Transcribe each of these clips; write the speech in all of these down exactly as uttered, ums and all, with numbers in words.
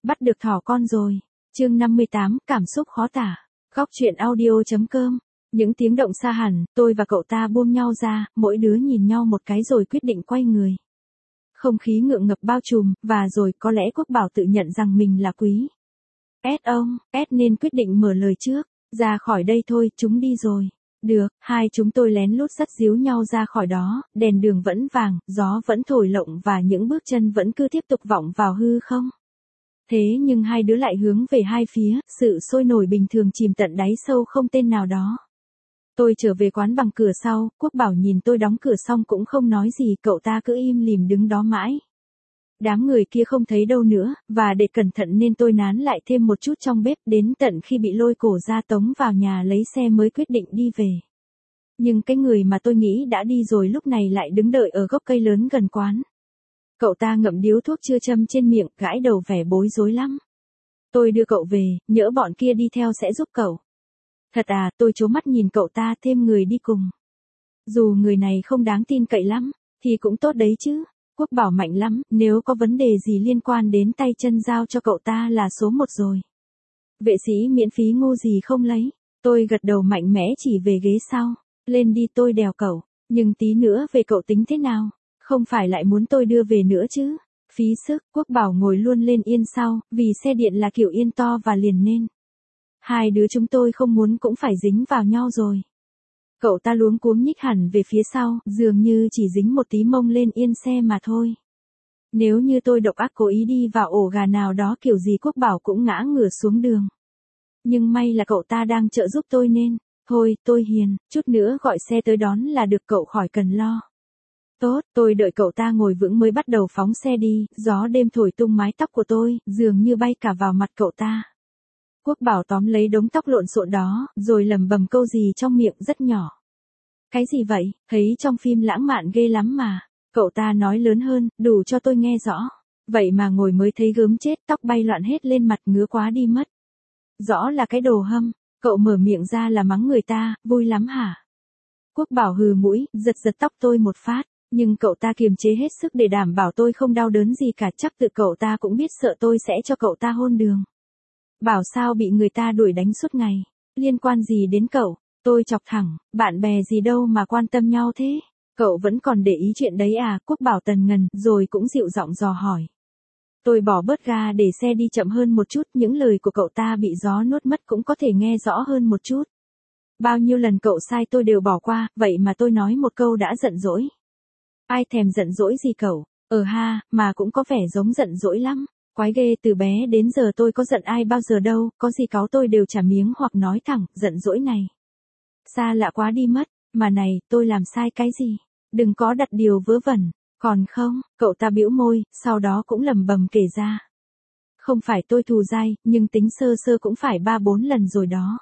Bắt được thỏ con rồi. Chương năm mươi tám, cảm xúc khó tả. Góc truyện audio.com. Những tiếng động xa hẳn, tôi và cậu ta buông nhau ra, mỗi đứa nhìn nhau một cái rồi quyết định quay người. Không khí ngượng ngập bao trùm, và rồi có lẽ Quốc Bảo tự nhận rằng mình là quý. Ed ông, Ed nên quyết định mở lời trước. Ra khỏi đây thôi, chúng đi rồi. Được, hai chúng tôi lén lút dắt díu nhau ra khỏi đó, đèn đường vẫn vàng, gió vẫn thổi lộng và những bước chân vẫn cứ tiếp tục vọng vào hư không. Thế nhưng hai đứa lại hướng về hai phía, sự sôi nổi bình thường chìm tận đáy sâu không tên nào đó. Tôi trở về quán bằng cửa sau, Quốc Bảo nhìn tôi đóng cửa xong cũng không nói gì, cậu ta cứ im lìm đứng đó mãi. Đám người kia không thấy đâu nữa, và để cẩn thận nên tôi nán lại thêm một chút trong bếp đến tận khi bị lôi cổ ra tống vào nhà lấy xe mới quyết định đi về. Nhưng cái người mà tôi nghĩ đã đi rồi lúc này lại đứng đợi ở gốc cây lớn gần quán. Cậu ta ngậm điếu thuốc chưa châm trên miệng, gãi đầu vẻ bối rối lắm. Tôi đưa cậu về, nhỡ bọn kia đi theo sẽ giúp cậu. Thật à, tôi trố mắt nhìn cậu ta thêm người đi cùng. Dù người này không đáng tin cậy lắm, thì cũng tốt đấy chứ. Quốc Bảo mạnh lắm, nếu có vấn đề gì liên quan đến tay chân giao cho cậu ta là số một rồi. Vệ sĩ miễn phí ngu gì không lấy. Tôi gật đầu mạnh mẽ chỉ về ghế sau. Lên đi, tôi đèo cậu. Nhưng tí nữa về cậu tính thế nào? Không phải lại muốn tôi đưa về nữa chứ? Phí sức. Quốc Bảo ngồi luôn lên yên sau, vì xe điện là kiểu yên to và liền nên. Hai đứa chúng tôi không muốn cũng phải dính vào nhau rồi. Cậu ta luống cuống nhích hẳn về phía sau, dường như chỉ dính một tí mông lên yên xe mà thôi. Nếu như tôi độc ác cố ý đi vào ổ gà nào đó kiểu gì Quốc Bảo cũng ngã ngửa xuống đường. Nhưng may là cậu ta đang trợ giúp tôi nên, thôi, tôi hiền, chút nữa gọi xe tới đón là được, cậu khỏi cần lo. Tốt, tôi đợi cậu ta ngồi vững mới bắt đầu phóng xe đi, gió đêm thổi tung mái tóc của tôi, dường như bay cả vào mặt cậu ta. Quốc Bảo tóm lấy đống tóc lộn xộn đó, rồi lẩm bẩm câu gì trong miệng rất nhỏ. Cái gì vậy, thấy trong phim lãng mạn ghê lắm mà. Cậu ta nói lớn hơn, đủ cho tôi nghe rõ. Vậy mà ngồi mới thấy gớm chết, tóc bay loạn hết lên mặt, ngứa quá đi mất. Rõ là cái đồ hâm, cậu mở miệng ra là mắng người ta, vui lắm hả? Quốc Bảo hừ mũi, giật giật tóc tôi một phát, nhưng cậu ta kiềm chế hết sức để đảm bảo tôi không đau đớn gì cả, chắc tự cậu ta cũng biết sợ tôi sẽ cho cậu ta hôn đường. Bảo sao bị người ta đuổi đánh suốt ngày, liên quan gì đến cậu? Tôi chọc thẳng, bạn bè gì đâu mà quan tâm nhau thế? Cậu vẫn còn để ý chuyện đấy à? Quốc Bảo tần ngần, rồi cũng dịu giọng dò hỏi. Tôi bỏ bớt ga để xe đi chậm hơn một chút, những lời của cậu ta bị gió nuốt mất cũng có thể nghe rõ hơn một chút. Bao nhiêu lần cậu sai tôi đều bỏ qua, vậy mà tôi nói một câu đã giận dỗi. Ai thèm giận dỗi gì cậu? Ờ ha, mà cũng có vẻ giống giận dỗi lắm. Quái ghê, từ bé đến giờ tôi có giận ai bao giờ đâu, có gì cáu tôi đều trả miếng hoặc nói thẳng, giận dỗi này. Xa lạ quá đi mất, mà này, tôi làm sai cái gì? Đừng có đặt điều vớ vẩn, còn không, cậu ta bĩu môi, sau đó cũng lầm bầm kể ra. Không phải tôi thù dai, nhưng tính sơ sơ cũng phải ba bốn lần rồi đó.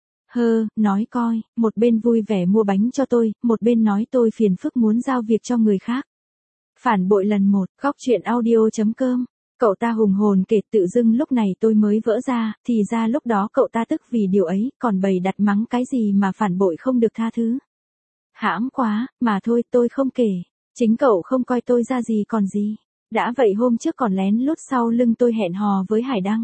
Hơ, nói coi, một bên vui vẻ mua bánh cho tôi, một bên nói tôi phiền phức muốn giao việc cho người khác. Phản bội lần một, góc truyện audio.com. Cậu ta hùng hồn kể, tự dưng lúc này tôi mới vỡ ra, thì ra lúc đó cậu ta tức vì điều ấy, còn bày đặt mắng cái gì mà phản bội không được tha thứ. Hãm quá, mà thôi tôi không kể, chính cậu không coi tôi ra gì còn gì. Đã vậy hôm trước còn lén lút sau lưng tôi hẹn hò với Hải Đăng.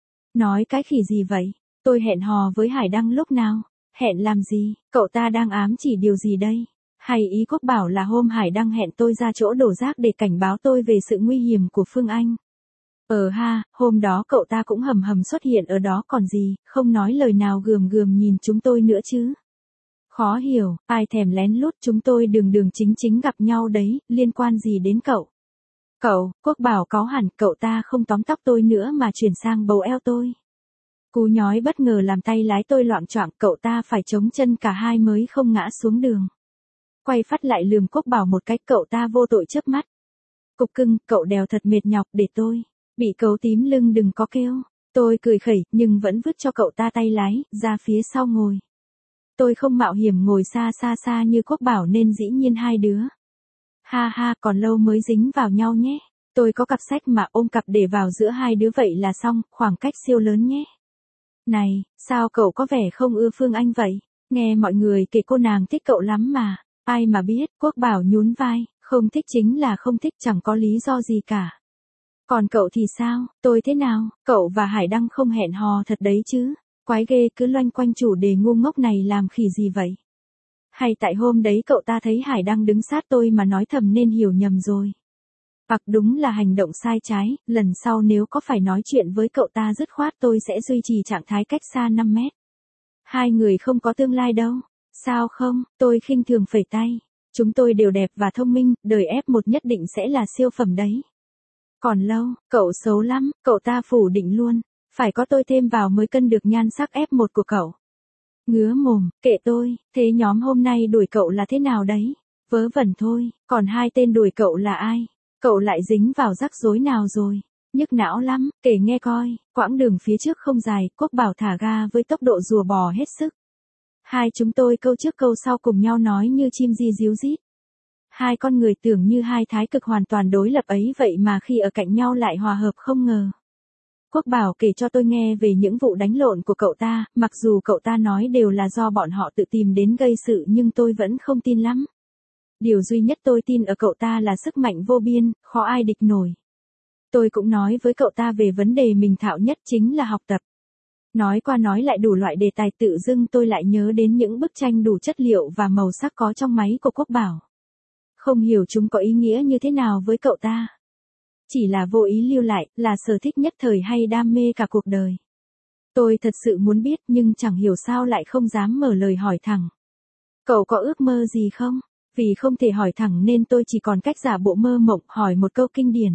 Nói cái khỉ gì vậy, tôi hẹn hò với Hải Đăng lúc nào, hẹn làm gì, cậu ta đang ám chỉ điều gì đây? Hay ý Quốc Bảo là hôm Hải Đăng hẹn tôi ra chỗ đổ rác để cảnh báo tôi về sự nguy hiểm của Phương Anh? Ờ ha, hôm đó cậu ta cũng hầm hầm xuất hiện ở đó còn gì, không nói lời nào, gườm gườm nhìn chúng tôi nữa chứ. Khó hiểu, ai thèm lén lút, chúng tôi đường đường chính chính gặp nhau đấy, liên quan gì đến cậu? Cậu, Quốc Bảo cáu hẳn, cậu ta không tóm tóc tôi nữa mà chuyển sang bấu eo tôi. Cú nhói bất ngờ làm tay lái tôi loạng choạng, cậu ta phải chống chân cả hai mới không ngã xuống đường. Quay phát lại lườm Quốc Bảo một cách, cậu ta vô tội chớp mắt. Cục cưng, cậu đèo thật mệt nhọc, để tôi. Bị cấu tím lưng đừng có kêu. Tôi cười khẩy, nhưng vẫn vứt cho cậu ta tay lái, ra phía sau ngồi. Tôi không mạo hiểm ngồi xa xa xa như Quốc Bảo nên dĩ nhiên hai đứa. Ha ha, còn lâu mới dính vào nhau nhé. Tôi có cặp sách mà, ôm cặp để vào giữa hai đứa vậy là xong, khoảng cách siêu lớn nhé. Này, sao cậu có vẻ không ưa Phương Anh vậy? Nghe mọi người kể cô nàng thích cậu lắm mà. Ai mà biết, Quốc Bảo nhún vai, không thích chính là không thích, chẳng có lý do gì cả. Còn cậu thì sao, tôi thế nào, cậu và Hải Đăng không hẹn hò thật đấy chứ? Quái ghê, cứ loanh quanh chủ đề ngu ngốc này làm khỉ gì vậy? Hay tại hôm đấy cậu ta thấy Hải Đăng đứng sát tôi mà nói thầm nên hiểu nhầm rồi? Hoặc đúng là hành động sai trái, lần sau nếu có phải nói chuyện với cậu ta dứt khoát tôi sẽ duy trì trạng thái cách xa năm mét. Hai người không có tương lai đâu. Sao không, tôi khinh thường phẩy tay. Chúng tôi đều đẹp và thông minh, đời ép một nhất định sẽ là siêu phẩm đấy. Còn lâu, cậu xấu lắm, cậu ta phủ định luôn. Phải có tôi thêm vào mới cân được nhan sắc ép một của cậu. Ngứa mồm, kệ tôi, thế nhóm hôm nay đuổi cậu là thế nào đấy? Vớ vẩn thôi, còn hai tên đuổi cậu là ai? Cậu lại dính vào rắc rối nào rồi? Nhức não lắm, kể nghe coi, quãng đường phía trước không dài, Quốc Bảo thả ga với tốc độ rùa bò hết sức. Hai chúng tôi câu trước câu sau cùng nhau nói như chim di díu rít. Hai con người tưởng như hai thái cực hoàn toàn đối lập ấy vậy mà khi ở cạnh nhau lại hòa hợp không ngờ. Quốc Bảo kể cho tôi nghe về những vụ đánh lộn của cậu ta, mặc dù cậu ta nói đều là do bọn họ tự tìm đến gây sự nhưng tôi vẫn không tin lắm. Điều duy nhất tôi tin ở cậu ta là sức mạnh vô biên, khó ai địch nổi. Tôi cũng nói với cậu ta về vấn đề mình thạo nhất chính là học tập. Nói qua nói lại đủ loại đề tài tự dưng tôi lại nhớ đến những bức tranh đủ chất liệu và màu sắc có trong máy của Quốc Bảo. Không hiểu chúng có ý nghĩa như thế nào với cậu ta. Chỉ là vô ý lưu lại, là sở thích nhất thời hay đam mê cả cuộc đời. Tôi thật sự muốn biết nhưng chẳng hiểu sao lại không dám mở lời hỏi thẳng. Cậu có ước mơ gì không? Vì không thể hỏi thẳng nên tôi chỉ còn cách giả bộ mơ mộng hỏi một câu kinh điển.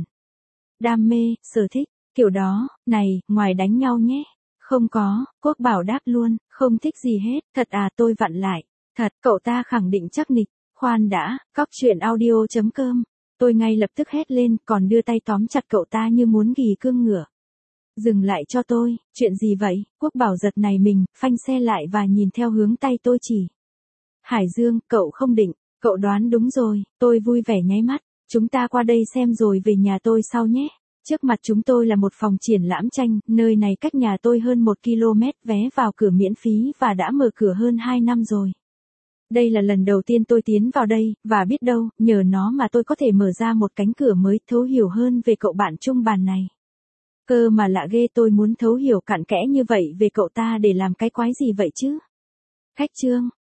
Đam mê, sở thích, kiểu đó, này, ngoài đánh nhau nhé. Không có, Quốc Bảo đáp luôn, không thích gì hết. Thật à, tôi vặn lại. Thật, cậu ta khẳng định chắc nịch. Khoan đã, cóc truyện audio chấm com. Tôi ngay lập tức hét lên, còn đưa tay tóm chặt cậu ta như muốn ghì cương ngựa. Dừng lại cho tôi, chuyện gì vậy? Quốc Bảo giật này mình, phanh xe lại và nhìn theo hướng tay tôi chỉ. Hải Dương, cậu không định, cậu đoán đúng rồi, tôi vui vẻ nháy mắt. Chúng ta qua đây xem rồi về nhà tôi sau nhé. Trước mặt chúng tôi là một phòng triển lãm tranh, nơi này cách nhà tôi hơn một ki lô mét, vé vào cửa miễn phí và đã mở cửa hơn hai năm rồi. Đây là lần đầu tiên tôi tiến vào đây, và biết đâu, nhờ nó mà tôi có thể mở ra một cánh cửa mới, thấu hiểu hơn về cậu bạn chung bàn này. Cơ mà lạ ghê, tôi muốn thấu hiểu cặn kẽ như vậy về cậu ta để làm cái quái gì vậy chứ? Khách trương,